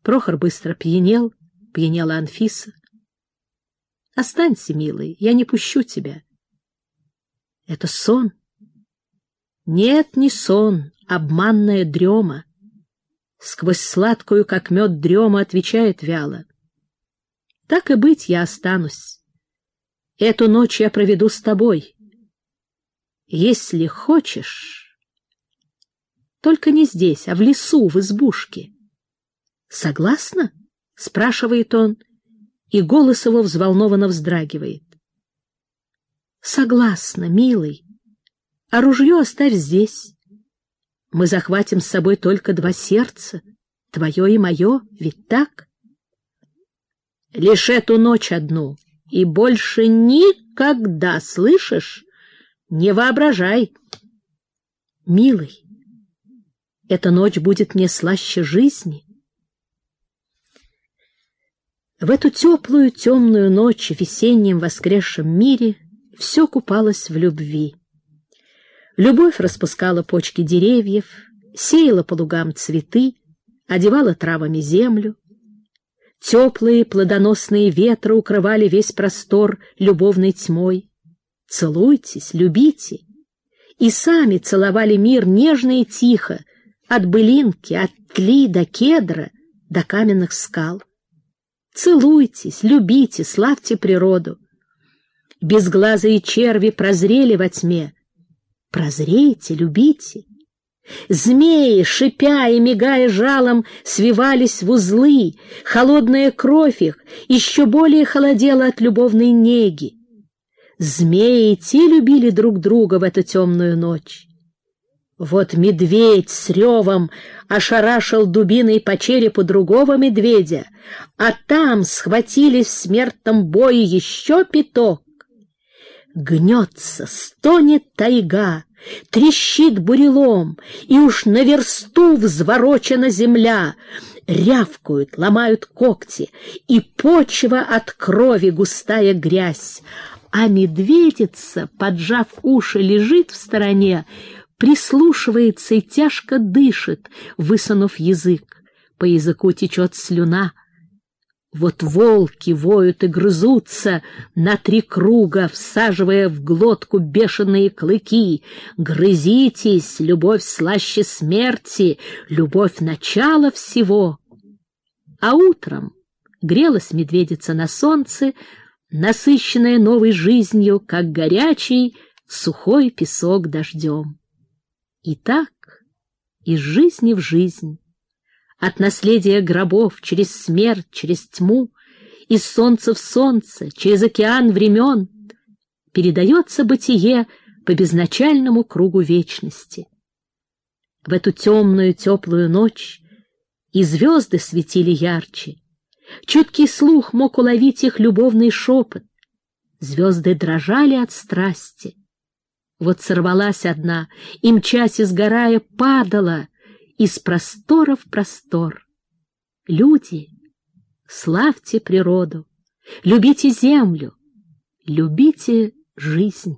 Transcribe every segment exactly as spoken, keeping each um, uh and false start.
Прохор быстро пьянел, пьянела Анфиса. «Останься, милый, я не пущу тебя». «Это сон?» «Нет, не сон, обманная дрема». Сквозь сладкую, как мед, дрема отвечает вяло. «Так и быть, я останусь. Эту ночь я проведу с тобой. Если хочешь, только не здесь, а в лесу, в избушке». «Согласна?» — спрашивает он, и голос его взволнованно вздрагивает. «Согласна, милый. А ружье оставь здесь. Мы захватим с собой только два сердца, твое и мое, ведь так? Лишь эту ночь одну, и больше никогда, слышишь? Не воображай». «Милый, эта ночь будет мне слаще жизни». В эту теплую, темную ночь в весеннем воскресшем мире все купалось в любви. Любовь распускала почки деревьев, сеяла по лугам цветы, одевала травами землю. Теплые плодоносные ветры укрывали весь простор любовной тьмой. Целуйтесь, любите. И сами целовали мир нежно и тихо, от былинки, от тли до кедра, до каменных скал. Целуйтесь, любите, славьте природу. Безглазые черви прозрели во тьме. Прозрейте, любите. Змеи, шипя и мигая жалом, свивались в узлы. Холодная кровь их еще более холодела от любовной неги. Змеи и те любили друг друга в эту темную ночь. Вот медведь с ревом ошарашил дубиной по черепу другого медведя, а там схватились в смертном бою еще пяток. Гнется, стонет тайга, трещит бурелом, и уж на версту взворочена земля. Рявкают, ломают когти, и почва от крови густая грязь. А медведица, поджав уши, лежит в стороне, прислушивается и тяжко дышит, высунув язык. По языку течет слюна. Вот волки воют и грызутся на три круга, всаживая в глотку бешеные клыки. Грызитесь, любовь слаще смерти, любовь — начало всего. А утром грелась медведица на солнце, насыщенная новой жизнью, как горячий сухой песок дождем. И так из жизни в жизнь, от наследия гробов через смерть, через тьму, из солнца в солнце, через океан времен, передается бытие по безначальному кругу вечности. В эту темную теплую ночь и звезды светили ярче. Чуткий слух мог уловить их любовный шепот. Звезды дрожали от страсти. Вот сорвалась одна, и, мчась и сгорая, падала из простора в простор. Люди, славьте природу, любите землю, любите жизнь.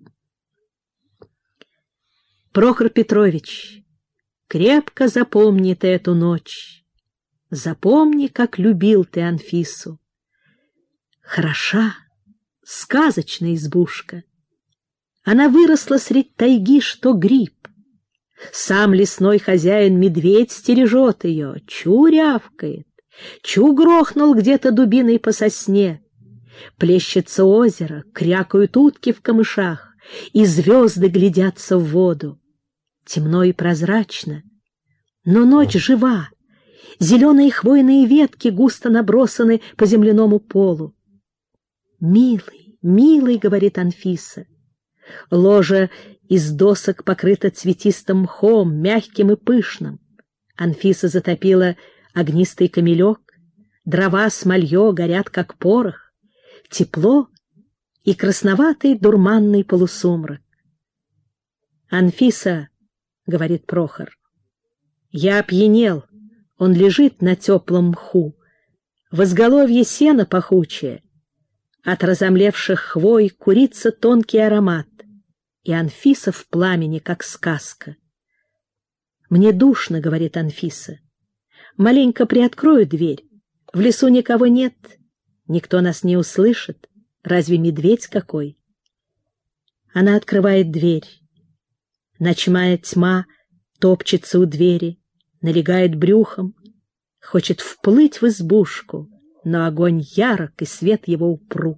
Прохор Петрович, крепко запомни ты эту ночь. Запомни, как любил ты Анфису. Хороша, сказочная избушка. Она выросла средь тайги, что гриб. Сам лесной хозяин-медведь стережет ее, чу рявкает, чу грохнул где-то дубиной по сосне. Плещется озеро, крякают утки в камышах, и звезды глядятся в воду. Темно и прозрачно, но ночь жива, зеленые хвойные ветки густо набросаны по земляному полу. «Милый, милый», — говорит Анфиса. Ложа из досок покрыта цветистым мхом, мягким и пышным. Анфиса затопила огнистый камелек, дрова смолье горят, как порох. Тепло и красноватый дурманный полусумрак. «Анфиса», — говорит Прохор, — «я опьянел, он лежит на теплом мху, в изголовье сена пахучее, от разомлевших хвой курится тонкий аромат, и Анфиса в пламени, как сказка». «Мне душно», — говорит Анфиса, Маленько приоткрою дверь. В лесу никого нет, никто нас не услышит. Разве медведь какой? Она открывает дверь. Ночная тьма топчется у двери, налегает брюхом, хочет вплыть в избушку, но огонь ярок, и свет его упруг.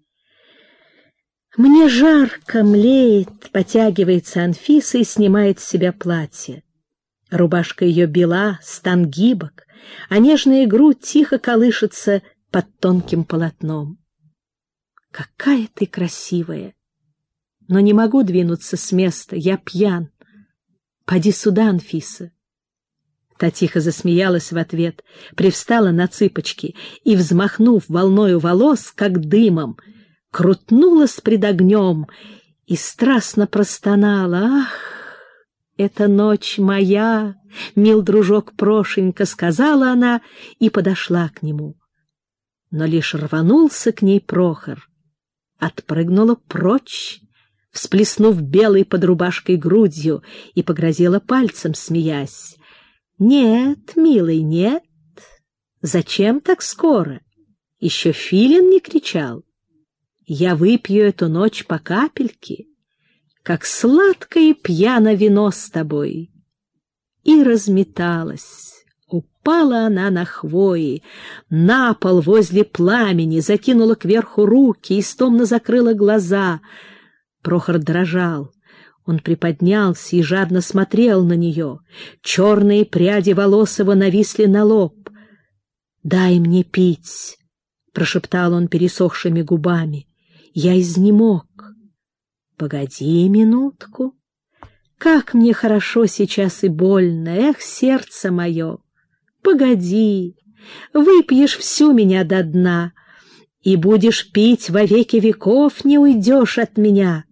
Мне жарко, млеет, потягивается Анфиса и снимает с себя платье. Рубашка ее бела, стан гибок, а нежная грудь тихо колышется под тонким полотном. Какая ты красивая! Но не могу двинуться с места, я пьян. Поди сюда, Анфиса. Та тихо засмеялась в ответ, привстала на цыпочки и, взмахнув волною волос, как дымом, крутнулась пред огнем и страстно простонала. «Ах, эта ночь моя, мил дружок Прошенька», — сказала она и подошла к нему. Но лишь рванулся к ней Прохор, отпрыгнула прочь, всплеснув белой под рубашкой грудью, и погрозила пальцем, смеясь. «Нет, милый, нет. Зачем так скоро? Еще филин не кричал. Я выпью эту ночь по капельке, как сладкое пьяно вино с тобой». И разметалась. Упала она на хвои, на пол возле пламени, закинула кверху руки и стомно закрыла глаза. Прохор дрожал. Он приподнялся и жадно смотрел на нее. Черные пряди волос его нависли на лоб. «Дай мне пить», — прошептал он пересохшими губами. «Я изнемог». «Погоди минутку. Как мне хорошо сейчас и больно, эх, сердце мое! Погоди, выпьешь всю меня до дна, и будешь пить во веки веков, не уйдешь от меня.